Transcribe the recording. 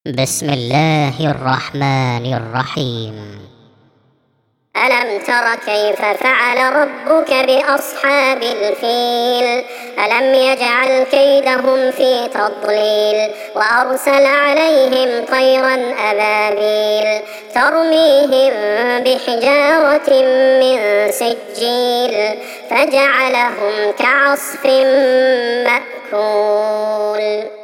بسم الله الرحمن الرحيم. ألم تر كيف فعل ربك بأصحاب الفيل؟ ألم يجعل كيدهم في تضليل وأرسل عليهم طيرا أبابيل ترميهم بحجارة من سجيل فجعلهم كعصف مأكول.